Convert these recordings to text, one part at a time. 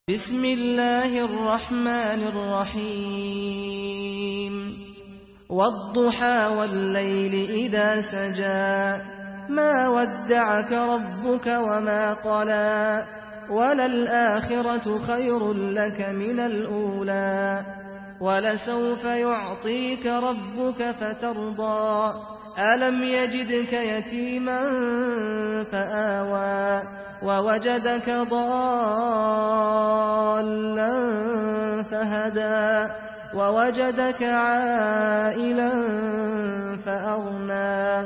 بسم الله الرحمن الرحيم والضحى والليل إذا سجى ما ودعك ربك وما قلى وللآخرة خير لك من الأولى ولسوف يعطيك ربك فترضى ألم يجدك يتيما فآوى ووجدك ضالا فهدى ووجدك عائلا فأغنى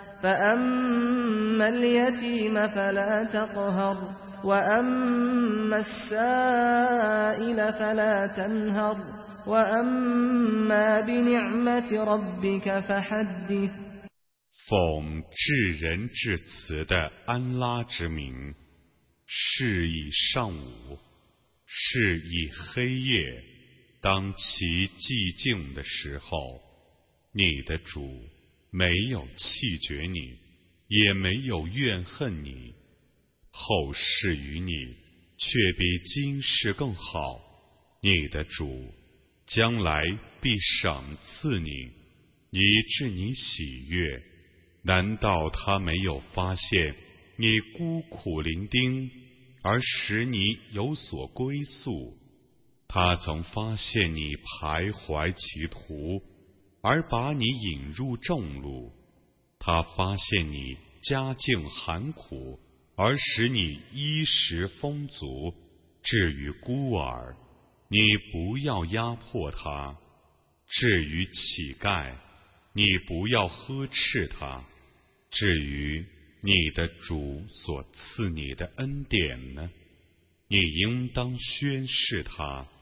فأما اليتيم فلا تقهر وأما السائل فلا تنهر وأما بنعمة ربك فحدث 奉至仁至慈的安拉之名，是以上午，是以黑夜，当其寂静的时候，你的主没有弃绝你，也没有怨恨你，后世于你却比今世更好，你的主将来必赏赐你，以致你喜悦。难道他没有发现你孤苦伶仃，而使你有所归宿？他曾发现你徘徊歧途，而把你引入正路。他发现你家境寒苦，而使你衣食丰足。至于孤儿，你不要压迫他；至于乞丐，你不要呵斥他。至于你的主所赐你的恩典呢，你应当宣示他。